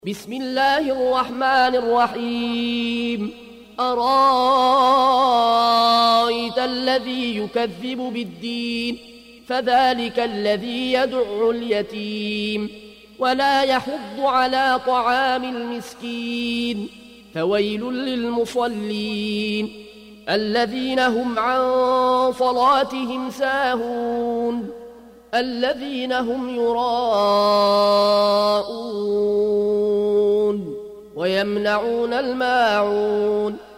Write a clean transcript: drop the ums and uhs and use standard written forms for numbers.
بسم الله الرحمن الرحيم أرأيت الذي يكذب بالدين فذلك الذي يدع اليتيم ولا يحض على طعام المسكين فويل للمصلين الذين هم عن صلاتهم ساهون الذين هم يراءون ويمنعون الماعون